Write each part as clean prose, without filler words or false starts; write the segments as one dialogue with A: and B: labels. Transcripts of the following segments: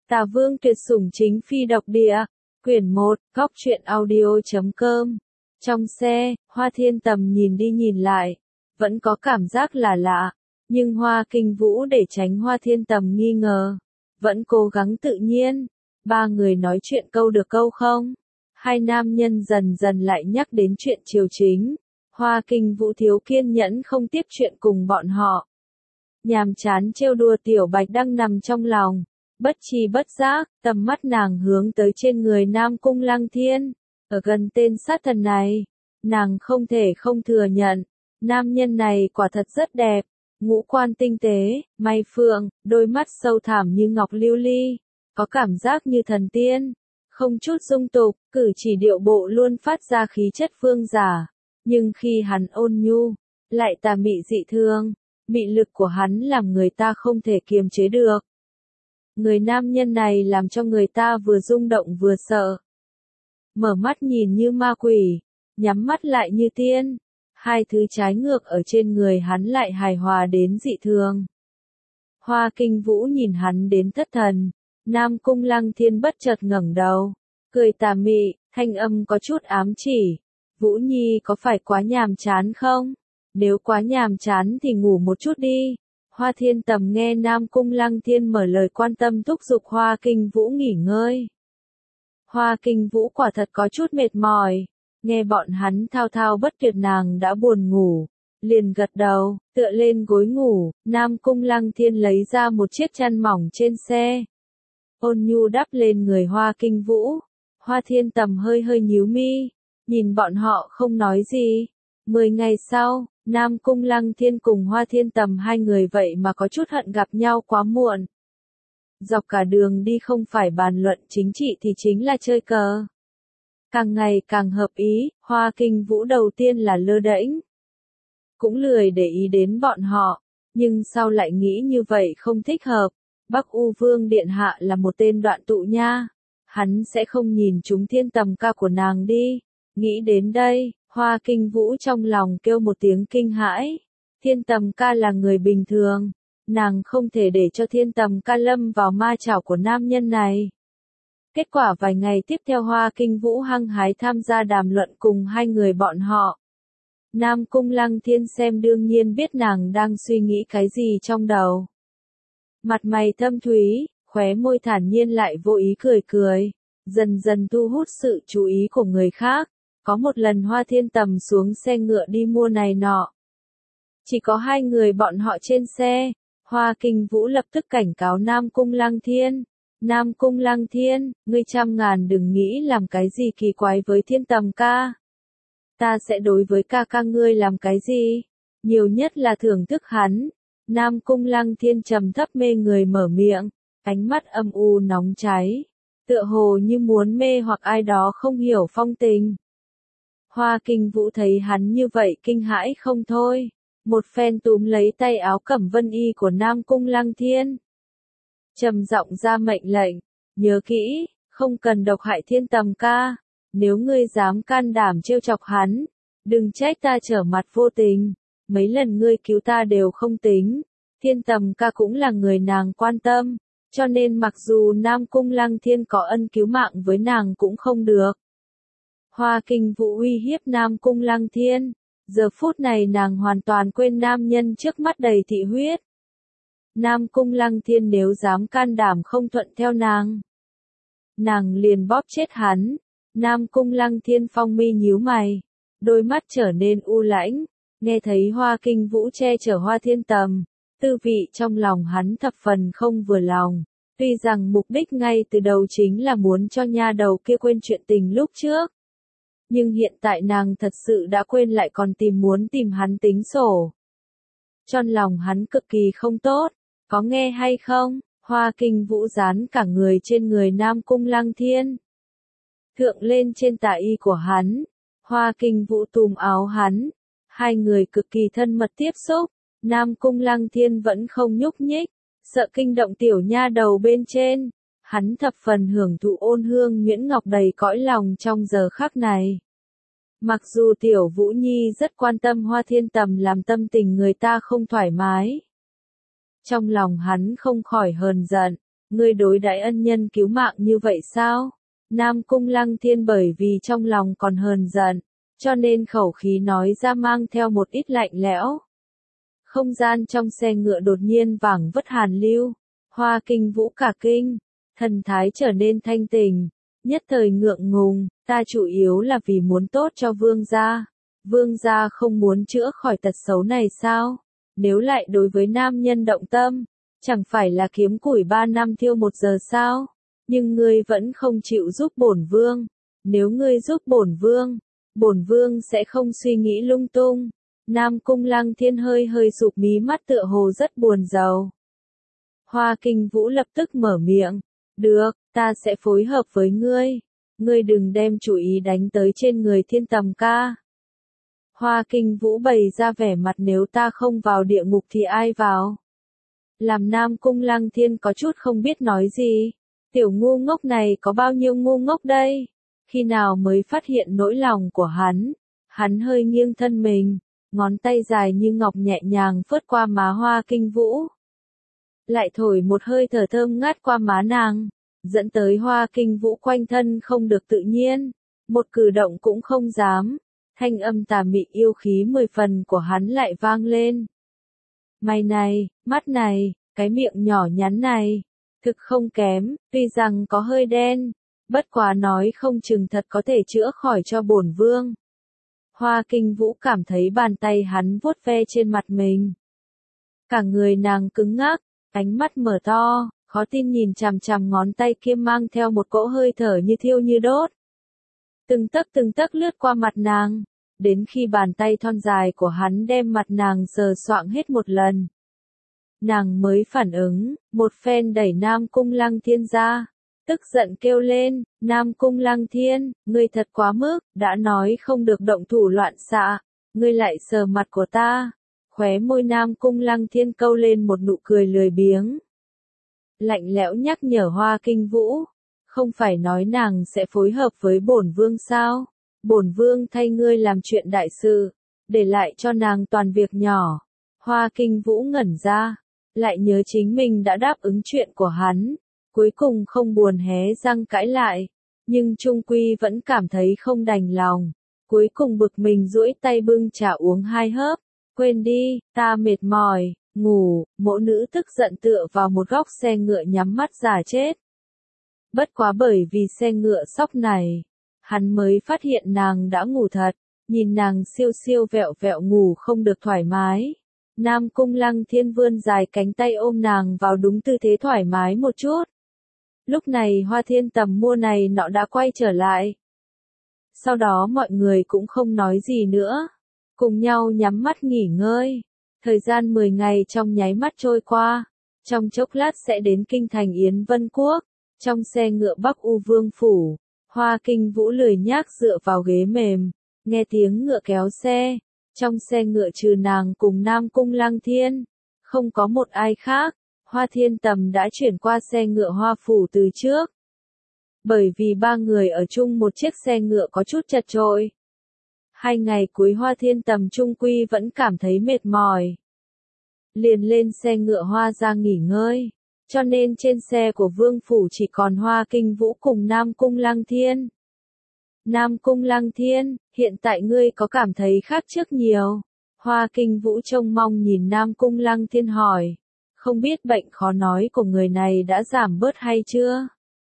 A: Tà Vương tuyệt sủng chính phi độc địa. Quyển 1, Góc truyện audio.com. Trong xe, Hoa Thiên Tầm nhìn đi nhìn lại, vẫn có cảm giác là lạ, nhưng Hoa Kinh Vũ để tránh Hoa Thiên Tầm nghi ngờ, vẫn cố gắng tự nhiên. Ba người nói chuyện câu được câu không. Hai nam nhân dần dần lại nhắc đến chuyện triều chính. Hoa Kinh Vũ thiếu kiên nhẫn không tiếp chuyện cùng bọn họ. Nhàm chán trêu đùa Tiểu Bạch đang nằm trong lòng. Bất tri bất giác, tầm mắt nàng hướng tới trên người Nam Cung Lăng Thiên. Ở gần tên sát thần này, nàng không thể không thừa nhận, nam nhân này quả thật rất đẹp. Ngũ quan tinh tế, may phượng, đôi mắt sâu thẳm như ngọc lưu ly, có cảm giác như thần tiên, không chút dung tục, cử chỉ điệu bộ luôn phát ra khí chất phương giả. Nhưng khi hắn ôn nhu, lại tà mị dị thường, mị lực của hắn làm người ta không thể kiềm chế được. Người nam nhân này làm cho người ta vừa rung động vừa sợ. Mở mắt nhìn như ma quỷ, nhắm mắt lại như tiên. Hai thứ trái ngược ở trên người hắn lại hài hòa đến dị thường. Hoa Kinh Vũ nhìn hắn đến thất thần. Nam Cung Lăng Thiên bất chợt ngẩng đầu, cười tà mị, thanh âm có chút ám chỉ. Vũ Nhi có phải quá nhàm chán không? Nếu quá nhàm chán thì ngủ một chút đi. Hoa Thiên Tầm nghe Nam Cung Lăng Thiên mở lời quan tâm thúc giục Hoa Kinh Vũ nghỉ ngơi. Hoa Kinh Vũ quả thật có chút mệt mỏi, nghe bọn hắn thao thao bất tuyệt nàng đã buồn ngủ, liền gật đầu, tựa lên gối ngủ. Nam Cung Lăng Thiên lấy ra một chiếc chăn mỏng trên xe, ôn nhu đắp lên người Hoa Kinh Vũ. Hoa Thiên Tầm hơi hơi nhíu mi, nhìn bọn họ không nói gì. 10 ngày sau, Nam Cung Lăng Thiên cùng Hoa Thiên Tầm hai người vậy mà có chút hận gặp nhau quá muộn. Dọc cả đường đi không phải bàn luận chính trị thì chính là chơi cờ. Càng ngày càng hợp ý, Hoa Kinh Vũ đầu tiên là lơ đễnh, cũng lười để ý đến bọn họ, nhưng sau lại nghĩ như vậy không thích hợp. Bắc U Vương Điện Hạ là một tên đoạn tụ nha, hắn sẽ không nhìn chúng Thiên Tầm ca của nàng đi. Nghĩ đến đây, Hoa Kinh Vũ trong lòng kêu một tiếng kinh hãi. Thiên Tầm ca là người bình thường, nàng không thể để cho Thiên Tầm ca lâm vào ma chảo của nam nhân này. Kết quả vài ngày tiếp theo Hoa Kinh Vũ hăng hái tham gia đàm luận cùng hai người bọn họ. Nam Cung Lăng Thiên xem đương nhiên biết nàng đang suy nghĩ cái gì trong đầu. Mặt mày thâm thúy, khóe môi thản nhiên lại vô ý cười cười, dần dần thu hút sự chú ý của người khác. Có một lần Hoa Thiên Tầm xuống xe ngựa đi mua này nọ. Chỉ có hai người bọn họ trên xe, Hoa Kinh Vũ lập tức cảnh cáo Nam Cung Lăng Thiên. Nam Cung Lăng Thiên, ngươi trăm ngàn đừng nghĩ làm cái gì kỳ quái với Thiên Tầm ca. Ta sẽ đối với ca ca ngươi làm cái gì? Nhiều nhất là thưởng thức hắn. Nam Cung Lăng Thiên trầm thấp mê người mở miệng, ánh mắt âm u nóng cháy, tựa hồ như muốn mê hoặc ai đó không hiểu phong tình. Hoa Kinh Vũ thấy hắn như vậy kinh hãi không thôi, một phen túm lấy tay áo cẩm vân y của Nam Cung Lăng Thiên. Trầm giọng ra mệnh lệnh, nhớ kỹ, không cần độc hại Thiên Tầm ca, nếu ngươi dám can đảm trêu chọc hắn, đừng trách ta trở mặt vô tình, mấy lần ngươi cứu ta đều không tính, Thiên Tầm ca cũng là người nàng quan tâm, cho nên mặc dù Nam Cung Lăng Thiên có ân cứu mạng với nàng cũng không được. Hoa Kinh Vũ uy hiếp Nam Cung Lăng Thiên, giờ phút này nàng hoàn toàn quên nam nhân trước mắt đầy thị huyết. Nam Cung Lăng Thiên nếu dám can đảm không thuận theo nàng liền bóp chết hắn. Nam Cung Lăng Thiên phong mi nhíu mày, đôi mắt trở nên u lãnh, nghe thấy Hoa Kinh Vũ che chở Hoa Thiên Tầm, tư vị trong lòng hắn thập phần không vừa lòng. Tuy rằng mục đích ngay từ đầu chính là muốn cho nha đầu kia quên chuyện tình lúc trước, nhưng hiện tại nàng thật sự đã quên lại còn muốn tìm hắn tính sổ. Trong lòng hắn cực kỳ không tốt, có nghe hay không? Hoa Kinh Vũ dán cả người trên người Nam Cung Lăng Thiên, thượng lên trên tà y của hắn. Hoa Kinh Vũ túm áo hắn, hai người cực kỳ thân mật tiếp xúc. Nam Cung Lăng Thiên vẫn không nhúc nhích, sợ kinh động tiểu nha đầu bên trên. Hắn thập phần hưởng thụ ôn hương nhuyễn ngọc đầy cõi lòng trong giờ khắc này. Mặc dù tiểu Vũ Nhi rất quan tâm Hoa Thiên Tầm làm tâm tình người ta không thoải mái, trong lòng hắn không khỏi hờn giận. Ngươi đối đãi ân nhân cứu mạng như vậy sao? Nam Cung Lăng Thiên bởi vì trong lòng còn hờn giận, cho nên khẩu khí nói ra mang theo một ít lạnh lẽo. Không gian trong xe ngựa đột nhiên vảng vất hàn lưu, Hoa Kinh Vũ cả kinh, thần thái trở nên thanh tình, nhất thời ngượng ngùng, ta chủ yếu là vì muốn tốt cho vương gia. Vương gia không muốn chữa khỏi tật xấu này sao? Nếu lại đối với nam nhân động tâm, chẳng phải là kiếm củi 3 năm thiêu 1 giờ sao? Nhưng ngươi vẫn không chịu giúp bổn vương. Nếu ngươi giúp bổn vương sẽ không suy nghĩ lung tung. Nam Cung Lăng Thiên hơi hơi sụp mí mắt tựa hồ rất buồn rầu. Hoa Kinh Vũ lập tức mở miệng. Được, ta sẽ phối hợp với ngươi. Ngươi đừng đem chủ ý đánh tới trên người Thiên Tầm ca. Hoa Kinh Vũ bày ra vẻ mặt nếu ta không vào địa ngục thì ai vào. Làm Nam Cung Lăng Thiên có chút không biết nói gì. Tiểu ngu ngốc này có bao nhiêu ngu ngốc đây? Khi nào mới phát hiện nỗi lòng của hắn? Hắn hơi nghiêng thân mình, ngón tay dài như ngọc nhẹ nhàng phớt qua má Hoa Kinh Vũ. Lại thổi một hơi thở thơm ngát qua má nàng, dẫn tới Hoa Kinh Vũ quanh thân không được tự nhiên, một cử động cũng không dám. Thanh âm tà mị yêu khí 10 phần của hắn lại vang lên. Mày này, mắt này, cái miệng nhỏ nhắn này, thực không kém, tuy rằng có hơi đen, bất quá nói không chừng thật có thể chữa khỏi cho bổn vương. Hoa Kinh Vũ cảm thấy bàn tay hắn vuốt ve trên mặt mình. Cả người nàng cứng ngắc, ánh mắt mở to, khó tin nhìn chằm chằm ngón tay kia mang theo một cỗ hơi thở như thiêu như đốt. Từng tấc lướt qua mặt nàng, đến khi bàn tay thon dài của hắn đem mặt nàng sờ soạng hết một lần. Nàng mới phản ứng, một phen đẩy Nam Cung Lăng Thiên ra, tức giận kêu lên, Nam Cung Lăng Thiên, ngươi thật quá mức, đã nói không được động thủ loạn xạ, ngươi lại sờ mặt của ta. Khóe môi Nam Cung Lăng Thiên câu lên một nụ cười lười biếng. Lạnh lẽo nhắc nhở Hoa Kinh Vũ, không phải nói nàng sẽ phối hợp với bổn vương sao? Bổn vương thay ngươi làm chuyện đại sự, để lại cho nàng toàn việc nhỏ. Hoa Kinh Vũ ngẩn ra, lại nhớ chính mình đã đáp ứng chuyện của hắn, cuối cùng không buồn hé răng cãi lại, nhưng chung quy vẫn cảm thấy không đành lòng, cuối cùng bực mình duỗi tay bưng trà uống 2 hớp, quên đi, ta mệt mỏi, ngủ, mỗ nữ tức giận tựa vào một góc xe ngựa nhắm mắt giả chết. Bất quá bởi vì xe ngựa sóc này, hắn mới phát hiện nàng đã ngủ thật, nhìn nàng siêu siêu vẹo vẹo ngủ không được thoải mái. Nam Cung Lăng Thiên vươn dài cánh tay ôm nàng vào đúng tư thế thoải mái một chút. Lúc này Hoa Thiên Tầm mua này nọ đã quay trở lại. Sau đó mọi người cũng không nói gì nữa, cùng nhau nhắm mắt nghỉ ngơi. Thời gian 10 ngày trong nháy mắt trôi qua, trong chốc lát sẽ đến kinh thành Yến Vân Quốc. Trong xe ngựa Bắc U Vương Phủ, Hoa Kinh Vũ lười nhác dựa vào ghế mềm, nghe tiếng ngựa kéo xe. Trong xe ngựa trừ nàng cùng Nam Cung Lăng Thiên, không có một ai khác. Hoa Thiên Tầm đã chuyển qua xe ngựa Hoa Phủ từ trước. Bởi vì 3 người ở chung một chiếc xe ngựa có chút chật chội. 2 ngày cuối Hoa Thiên Tầm trung quy vẫn cảm thấy mệt mỏi. Liền lên xe ngựa Hoa ra nghỉ ngơi. Cho nên trên xe của Vương Phủ chỉ còn Hoa Kinh Vũ cùng Nam Cung Lăng Thiên. Nam Cung Lăng Thiên, hiện tại ngươi có cảm thấy khác trước nhiều? Hoa Kinh Vũ trông mong nhìn Nam Cung Lăng Thiên hỏi. Không biết bệnh khó nói của người này đã giảm bớt hay chưa?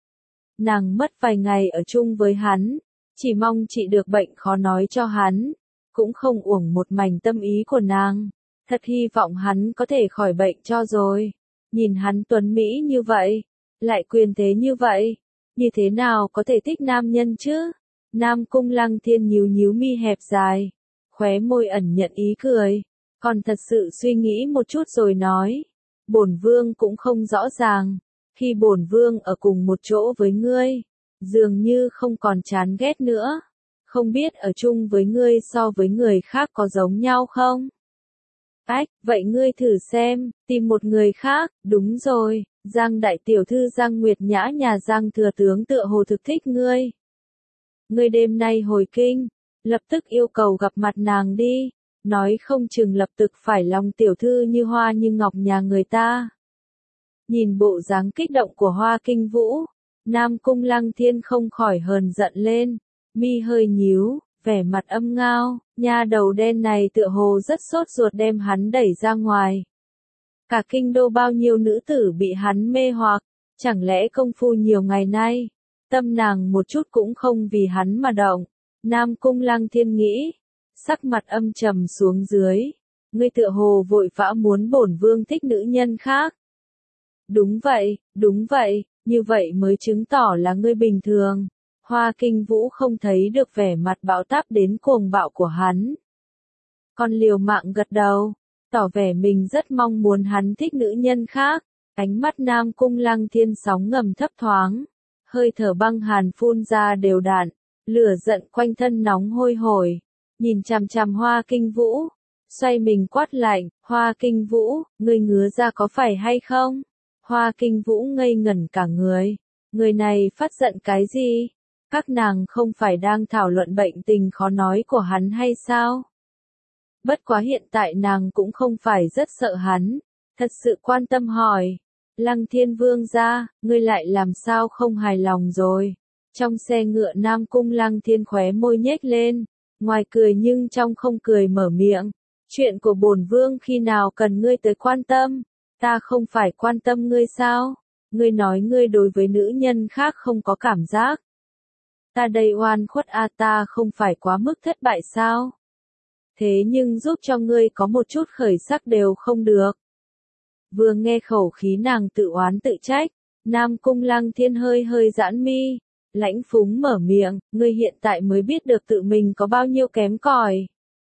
A: Nàng mất vài ngày ở chung với hắn, chỉ mong trị được bệnh khó nói cho hắn, cũng không uổng một mảnh tâm ý của nàng. Thật hy vọng hắn có thể khỏi bệnh cho rồi. Nhìn hắn tuấn mỹ như vậy, lại quyền thế như vậy, như thế nào có thể thích nam nhân chứ? Nam Cung Lăng Thiên nhíu nhíu mi hẹp dài, khóe môi ẩn nhận ý cười, còn thật sự suy nghĩ một chút rồi nói, bổn vương cũng không rõ ràng, khi bổn vương ở cùng một chỗ với ngươi, dường như không còn chán ghét nữa, không biết ở chung với ngươi so với người khác có giống nhau không? Ách, vậy ngươi thử xem, tìm một người khác, đúng rồi, Giang đại tiểu thư Giang Nguyệt Nhã nhà Giang thừa tướng tựa hồ thực thích ngươi. Ngươi đêm nay hồi kinh, lập tức yêu cầu gặp mặt nàng đi, nói không chừng lập tức phải lòng tiểu thư như hoa như ngọc nhà người ta. Nhìn bộ dáng kích động của Hoa Kinh Vũ, Nam Cung Lăng Thiên không khỏi hờn giận lên, mi hơi nhíu, vẻ mặt âm ngao, nha đầu đen này tựa hồ rất sốt ruột đem hắn đẩy ra ngoài. Cả kinh đô bao nhiêu nữ tử bị hắn mê hoặc, chẳng lẽ công phu nhiều ngày nay, tâm nàng một chút cũng không vì hắn mà động. Nam Cung Lăng Thiên nghĩ, sắc mặt âm trầm xuống dưới, ngươi tựa hồ vội vã muốn bổn vương thích nữ nhân khác. Đúng vậy, như vậy mới chứng tỏ là ngươi bình thường. Hoa Kinh Vũ không thấy được vẻ mặt bão táp đến cuồng bạo của hắn. Còn liều mạng gật đầu, tỏ vẻ mình rất mong muốn hắn thích nữ nhân khác. Ánh mắt Nam Cung Lăng Thiên sóng ngầm thấp thoáng, hơi thở băng hàn phun ra đều đặn, lửa giận quanh thân nóng hôi hổi, nhìn chằm chằm Hoa Kinh Vũ, xoay mình quát lạnh, Hoa Kinh Vũ, ngươi ngứa ra có phải hay không? Hoa Kinh Vũ ngây ngẩn cả người này phát giận cái gì? Các nàng không phải đang thảo luận bệnh tình khó nói của hắn hay sao? Bất quá hiện tại nàng cũng không phải rất sợ hắn, thật sự quan tâm hỏi. Lăng Thiên Vương gia, ngươi lại làm sao không hài lòng rồi? Trong xe ngựa Nam Cung Lăng Thiên khóe môi nhếch lên, ngoài cười nhưng trong không cười mở miệng. Chuyện của bổn vương khi nào cần ngươi tới quan tâm? Ta không phải quan tâm ngươi sao? Ngươi nói ngươi đối với nữ nhân khác không có cảm giác. Ta đây oan khuất ta không phải quá mức thất bại sao? Thế nhưng giúp cho ngươi có một chút khởi sắc đều không được. Vừa nghe khẩu khí nàng tự oán tự trách, Nam Cung Lăng Thiên hơi giãn mi, lãnh phúng mở miệng, ngươi hiện tại mới biết được tự mình có bao nhiêu kém cỏi.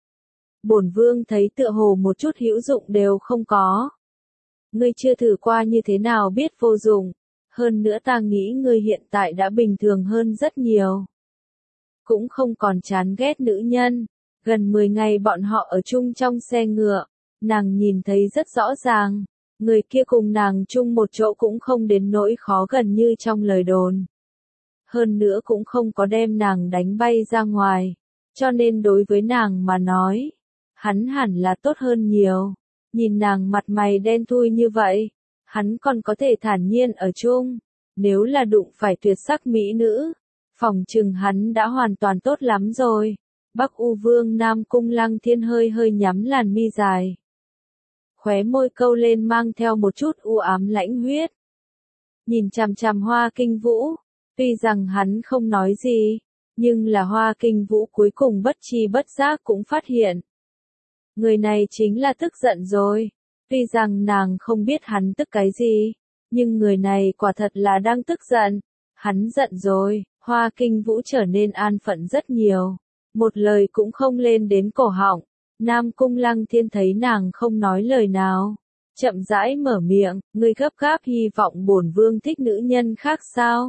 A: Bổn vương thấy tựa hồ một chút hữu dụng đều không có. Ngươi chưa thử qua như thế nào biết vô dụng, hơn nữa ta nghĩ ngươi hiện tại đã bình thường hơn rất nhiều. Cũng không còn chán ghét nữ nhân, gần 10 ngày bọn họ ở chung trong xe ngựa, nàng nhìn thấy rất rõ ràng, người kia cùng nàng chung một chỗ cũng không đến nỗi khó gần như trong lời đồn. Hơn nữa cũng không có đem nàng đánh bay ra ngoài, cho nên đối với nàng mà nói, hắn hẳn là tốt hơn nhiều. Nhìn nàng mặt mày đen thui như vậy, hắn còn có thể thản nhiên ở chung. Nếu là đụng phải tuyệt sắc mỹ nữ, phỏng chừng hắn đã hoàn toàn tốt lắm rồi. Bắc U Vương Nam Cung Lăng Thiên hơi nhắm làn mi dài. Khóe môi câu lên mang theo một chút u ám lãnh huyết. Nhìn chằm chằm Hoa Kinh Vũ, tuy rằng hắn không nói gì, nhưng là Hoa Kinh Vũ cuối cùng bất tri bất giác cũng phát hiện. Người này chính là tức giận rồi. Tuy rằng nàng không biết hắn tức cái gì, nhưng người này quả thật là đang tức giận. Hắn giận rồi, Hoa Kinh Vũ trở nên an phận rất nhiều. Một lời cũng không lên đến cổ họng. Nam Cung Lăng Thiên thấy nàng không nói lời nào, chậm rãi mở miệng, ngươi gấp gáp hy vọng bổn vương thích nữ nhân khác sao?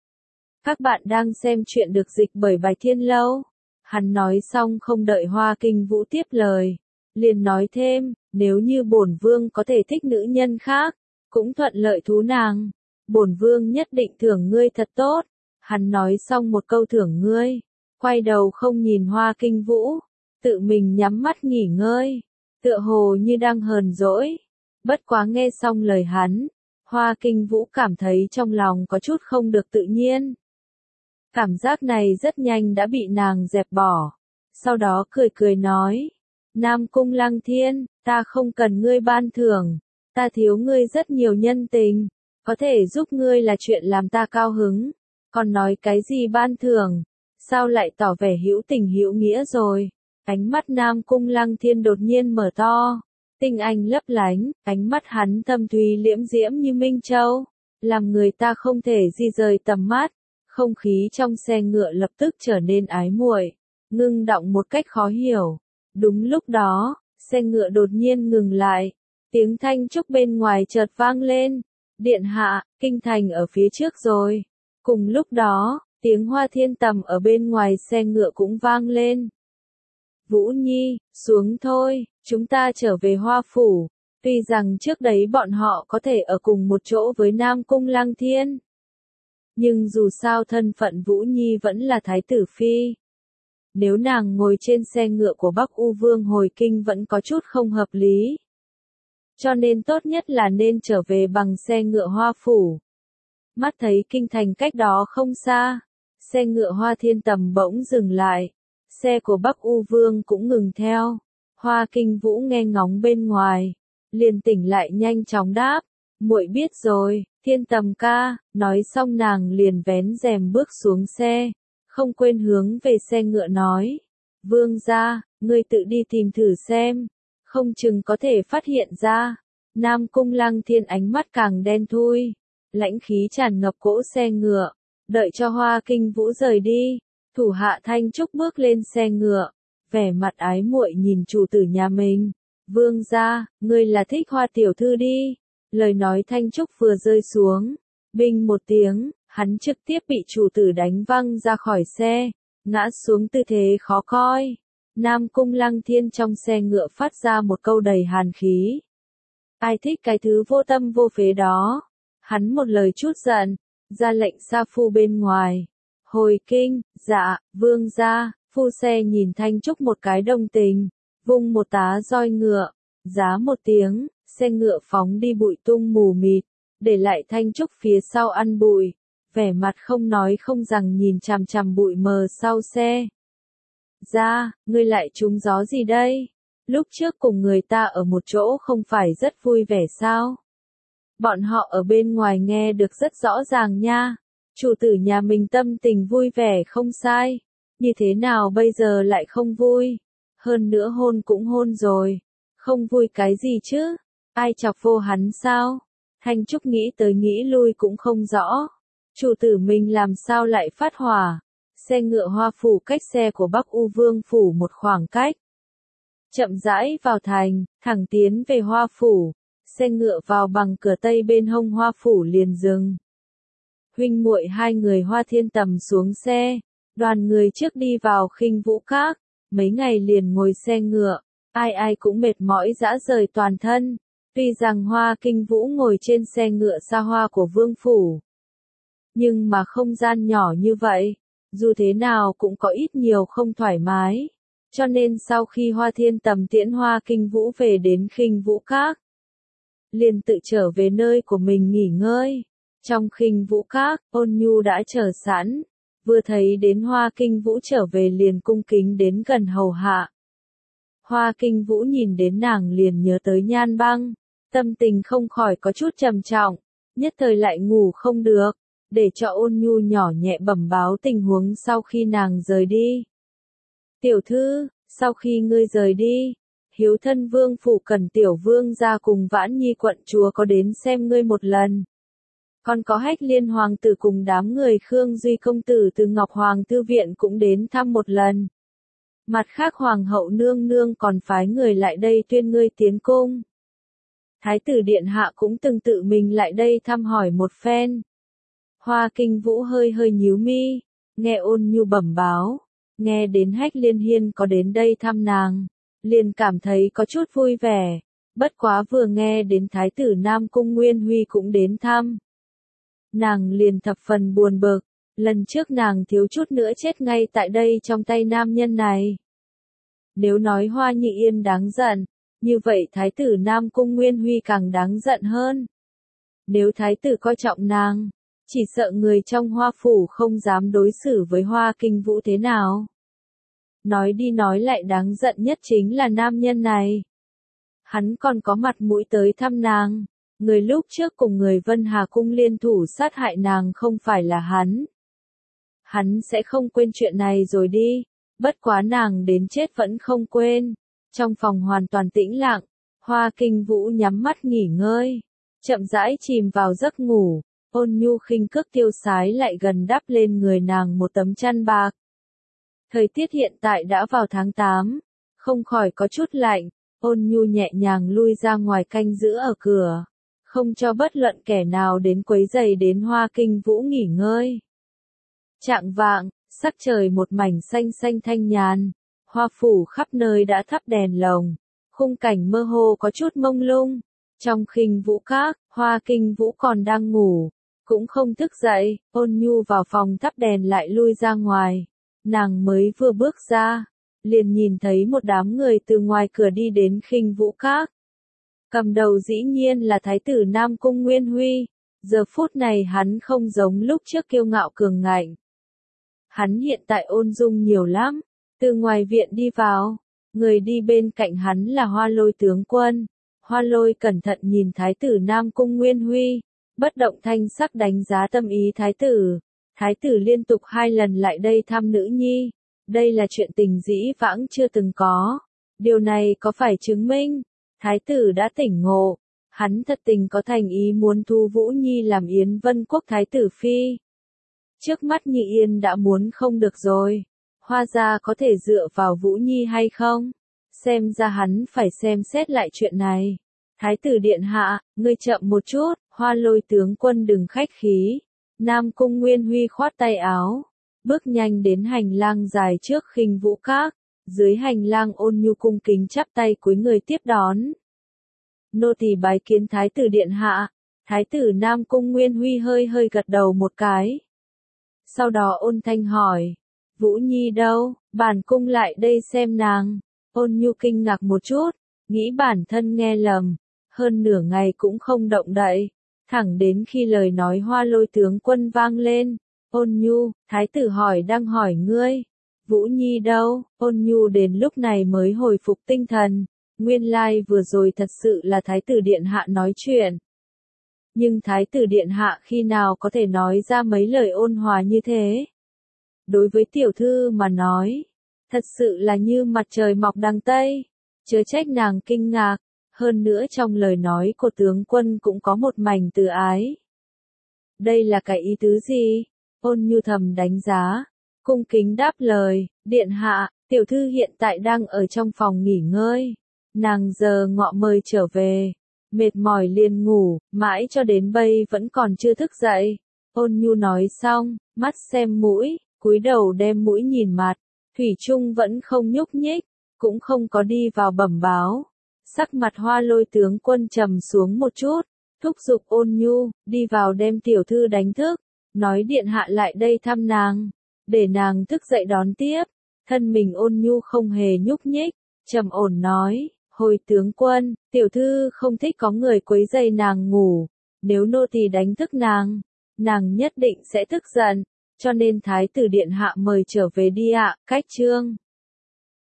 A: Các bạn đang xem chuyện được dịch bởi Bài Thiên Lâu. Hắn nói xong không đợi Hoa Kinh Vũ tiếp lời, liền nói thêm, nếu như bổn vương có thể thích nữ nhân khác, cũng thuận lợi thú nàng, bổn vương nhất định thưởng ngươi thật tốt. Hắn nói xong một câu thưởng ngươi, quay đầu không nhìn Hoa Kinh Vũ, tự mình nhắm mắt nghỉ ngơi, tựa hồ như đang hờn dỗi. Bất quá nghe xong lời hắn, Hoa Kinh Vũ cảm thấy trong lòng có chút không được tự nhiên. Cảm giác này rất nhanh đã bị nàng dẹp bỏ, sau đó cười nói, Nam Cung Lăng Thiên, ta không cần ngươi ban thưởng, ta thiếu ngươi rất nhiều nhân tình, có thể giúp ngươi là chuyện làm ta cao hứng, còn nói cái gì ban thưởng, sao lại tỏ vẻ hữu tình hữu nghĩa rồi. Ánh mắt Nam Cung Lăng Thiên đột nhiên mở to, tinh anh lấp lánh, ánh mắt hắn thâm thúy liễm diễm như Minh Châu, làm người ta không thể di rời tầm mắt. Không khí trong xe ngựa lập tức trở nên ái muội, ngưng đọng một cách khó hiểu. Đúng lúc đó, xe ngựa đột nhiên ngừng lại, tiếng thanh trúc bên ngoài chợt vang lên, điện hạ, kinh thành ở phía trước rồi. Cùng lúc đó, tiếng Hoa Thiên Tầm ở bên ngoài xe ngựa cũng vang lên. Vũ Nhi, xuống thôi, chúng ta trở về Hoa Phủ. Tuy rằng trước đấy bọn họ có thể ở cùng một chỗ với Nam Cung Lăng Thiên, nhưng dù sao thân phận Vũ Nhi vẫn là thái tử phi. Nếu nàng ngồi trên xe ngựa của Bắc U Vương hồi kinh vẫn có chút không hợp lý. cho nên tốt nhất là nên trở về bằng xe ngựa Hoa Phủ. Mắt thấy kinh thành cách đó không xa, xe ngựa Hoa Thiên Tầm bỗng dừng lại, xe của Bắc U Vương cũng ngừng theo. Hoa Kinh Vũ nghe ngóng bên ngoài, liền tỉnh lại nhanh chóng đáp, muội biết rồi, Thiên Tầm ca, nói xong nàng liền vén rèm bước xuống xe, không quên hướng về xe ngựa nói, Vương gia, ngươi tự đi tìm thử xem, không chừng có thể phát hiện ra. Nam Cung Lăng Thiên ánh mắt càng đen thui, lãnh khí tràn ngập cỗ xe ngựa, đợi cho Hoa Kinh Vũ rời đi, thủ hạ Thanh Trúc bước lên xe ngựa, vẻ mặt ái muội nhìn chủ tử nhà mình. Vương gia, ngươi là thích Hoa tiểu thư đi. Lời nói Thanh Trúc vừa rơi xuống, binh một tiếng, hắn trực tiếp bị chủ tử đánh văng ra khỏi xe, ngã xuống tư thế khó coi. Nam Cung Lăng Thiên trong xe ngựa phát ra một câu đầy hàn khí. Ai thích cái thứ vô tâm vô phế đó? Hắn một lời chút giận, ra lệnh sa phu bên ngoài. Hồi kinh, dạ, vương gia. Phu xe nhìn Thanh Trúc một cái đồng tình, vung một tá roi ngựa, giá một tiếng, xe ngựa phóng đi bụi tung mù mịt, để lại Thanh Trúc phía sau ăn bụi, vẻ mặt không nói không rằng nhìn chằm chằm bụi mờ sau xe. Ra, ngươi lại trúng gió gì đây? Lúc trước cùng người ta ở một chỗ không phải rất vui vẻ sao? Bọn họ ở bên ngoài nghe được rất rõ ràng nha. Chủ tử nhà mình tâm tình vui vẻ không sai. Như thế nào bây giờ lại không vui? Hơn nữa hôn cũng hôn rồi. Không vui cái gì chứ? Ai chọc vô hắn sao? Thanh Trúc nghĩ tới nghĩ lui cũng không rõ. Chủ tử mình làm sao lại phát hỏa? Xe ngựa Hoa Phủ cách xe của Bắc U Vương Phủ một khoảng cách. Chậm rãi vào thành, thẳng tiến về Hoa Phủ. Xe ngựa vào bằng cửa tây bên hông Hoa Phủ liền dừng. Huynh muội hai người Hoa Thiên Tầm xuống xe. Đoàn người trước đi vào Khinh Vũ Các. Mấy ngày liền ngồi xe ngựa. Ai ai cũng mệt mỏi rã rời toàn thân. Tuy rằng Hoa Kinh Vũ ngồi trên xe ngựa xa hoa của Vương Phủ. Nhưng mà không gian nhỏ như vậy. Dù thế nào cũng có ít nhiều không thoải mái. Cho nên sau khi Hoa Thiên Tầm tiễn Hoa Kinh Vũ về đến Khinh Vũ Các, liền tự trở về nơi của mình nghỉ ngơi. Trong Khinh Vũ Các, Ôn Nhu đã chờ sẵn, vừa thấy đến Hoa Kinh Vũ trở về liền cung kính đến gần hầu hạ. Hoa Kinh Vũ nhìn đến nàng liền nhớ tới Nhan Băng, tâm tình không khỏi có chút trầm trọng, nhất thời lại ngủ không được, để cho Ôn Nhu nhỏ nhẹ bẩm báo tình huống sau khi nàng rời đi. Tiểu thư, sau khi ngươi rời đi, Hiếu Thân Vương Phủ cần Tiểu Vương ra cùng Vãn Nhi quận chúa có đến xem ngươi một lần. Còn có Hách Liên Hoàng tử cùng đám người Khương Duy Công tử từ Ngọc Hoàng Thư Viện cũng đến thăm một lần. Mặt khác Hoàng hậu nương nương còn phái người lại đây tuyên ngươi tiến cung. Thái tử Điện Hạ cũng từng tự mình lại đây thăm hỏi một phen. Hoa Kinh Vũ hơi hơi nhíu mi, nghe Ôn Nhu bẩm báo, nghe đến Hách Liên Hiên có đến đây thăm nàng, liền cảm thấy có chút vui vẻ, bất quá vừa nghe đến Thái tử Nam Cung Nguyên Huy cũng đến thăm. Nàng liền thập phần buồn bực, lần trước nàng thiếu chút nữa chết ngay tại đây trong tay nam nhân này. Nếu nói Hoa Nhị Yên đáng giận, như vậy Thái tử Nam Cung Nguyên Huy càng đáng giận hơn. Nếu Thái tử coi trọng nàng, chỉ sợ người trong Hoa Phủ không dám đối xử với Hoa Kinh Vũ thế nào. Nói đi nói lại đáng giận nhất chính là nam nhân này. Hắn còn có mặt mũi tới thăm nàng. Người lúc trước cùng người Vân Hà Cung liên thủ sát hại nàng không phải là hắn. Hắn sẽ không quên chuyện này rồi đi. Bất quá nàng đến chết vẫn không quên. Trong phòng hoàn toàn tĩnh lặng, Hoa Kinh Vũ nhắm mắt nghỉ ngơi, chậm rãi chìm vào giấc ngủ. Ôn Nhu khinh cước tiêu sái lại gần đắp lên người nàng một tấm chăn bạc. Thời tiết hiện tại đã vào tháng 8, không khỏi có chút lạnh. Ôn Nhu nhẹ nhàng lui ra ngoài canh giữ ở cửa, không cho bất luận kẻ nào đến quấy rầy đến Hoa Kinh Vũ nghỉ ngơi. Chạng vạng, sắc trời một mảnh xanh xanh thanh nhàn, Hoa Phủ khắp nơi đã thắp đèn lồng, khung cảnh mơ hồ có chút mông lung. Trong Khinh Vũ Các, Hoa Kinh Vũ còn đang ngủ, cũng không thức dậy. Ôn Nhu vào phòng thắp đèn lại lui ra ngoài. Nàng mới vừa bước ra, liền nhìn thấy một đám người từ ngoài cửa đi đến Khinh Vũ Các. Cầm đầu dĩ nhiên là Thái tử Nam Cung Nguyên Huy, giờ phút này hắn không giống lúc trước kiêu ngạo cường ngạnh. Hắn hiện tại ôn dung nhiều lắm, từ ngoài viện đi vào, người đi bên cạnh hắn là Hoa Lôi tướng quân. Hoa Lôi cẩn thận nhìn Thái tử Nam Cung Nguyên Huy, bất động thanh sắc đánh giá tâm ý Thái tử. Thái tử liên tục 2 lần lại đây thăm nữ nhi, đây là chuyện tình dĩ vãng chưa từng có. Điều này có phải chứng minh Thái tử đã tỉnh ngộ, hắn thật tình có thành ý muốn thu Vũ Nhi làm Yến Vân Quốc Thái tử phi. Trước mắt Nhi Yên đã muốn không được rồi, Hoa gia có thể dựa vào Vũ Nhi hay không? Xem ra hắn phải xem xét lại chuyện này. Thái tử điện hạ, ngươi chậm một chút, Hoa Lôi tướng quân đừng khách khí. Nam Cung Nguyên Huy khoát tay áo, bước nhanh đến hành lang dài trước Khinh Vũ Các, dưới hành lang Ôn Nhu cung kính chắp tay cúi người tiếp đón. Nô tỳ bái kiến Thái tử điện hạ. Thái tử Nam Cung Nguyên Huy hơi hơi gật đầu một cái. Sau đó ôn thanh hỏi, Vũ Nhi đâu, bản cung lại đây xem nàng. Ôn Nhu kinh ngạc một chút, nghĩ bản thân nghe lầm, hơn nửa ngày cũng không động đậy, thẳng đến khi lời nói Hoa Lôi tướng quân vang lên. Ôn Nhu, thái tử hỏi đang hỏi ngươi, Vũ Nhi đâu? Ôn Nhu đến lúc này mới hồi phục tinh thần, nguyên lai vừa rồi thật sự là Thái tử điện hạ nói chuyện. Nhưng Thái tử điện hạ khi nào có thể nói ra mấy lời ôn hòa như thế? Đối với tiểu thư mà nói, thật sự là như mặt trời mọc đằng Tây, chớ trách nàng kinh ngạc, hơn nữa trong lời nói của tướng quân cũng có một mảnh từ ái. Đây là cái ý tứ gì? Ôn Nhu thầm đánh giá, cung kính đáp lời, điện hạ, tiểu thư hiện tại đang ở trong phòng nghỉ ngơi, nàng giờ ngọ mời trở về, mệt mỏi liền ngủ, mãi cho đến bây vẫn còn chưa thức dậy. Ôn Nhu nói xong, mắt xem mũi, cúi đầu đem mũi nhìn mặt, thủy chung vẫn không nhúc nhích, cũng không có đi vào bẩm báo. Sắc mặt Hoa Lôi tướng quân trầm xuống một chút, thúc giục Ôn Nhu, đi vào đem tiểu thư đánh thức, nói điện hạ lại đây thăm nàng, để nàng thức dậy đón tiếp. Thân mình Ôn Nhu không hề nhúc nhích, trầm ổn nói, hồi tướng quân, tiểu thư không thích có người quấy rầy nàng ngủ, nếu nô tỳ đánh thức nàng, nàng nhất định sẽ tức giận, cho nên thái tử điện hạ mời trở về đi ạ. Cách chương